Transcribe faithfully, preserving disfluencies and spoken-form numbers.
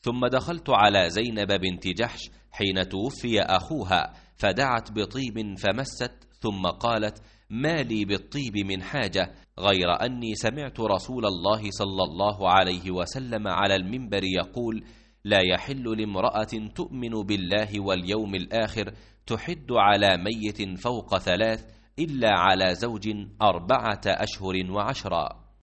ثم دخلت على زينب بنت جحش حين توفي أخوها، فدعت بطيب فمست، ثم قالت: ما لي بالطيب من حاجة، غير أني سمعت رسول الله صلى الله عليه وسلم على المنبر يقول: لا يحل لامرأة تؤمن بالله واليوم الآخر تحد على ميت فوق ثلاث إلا على زوج أربعة أشهر وعشرا.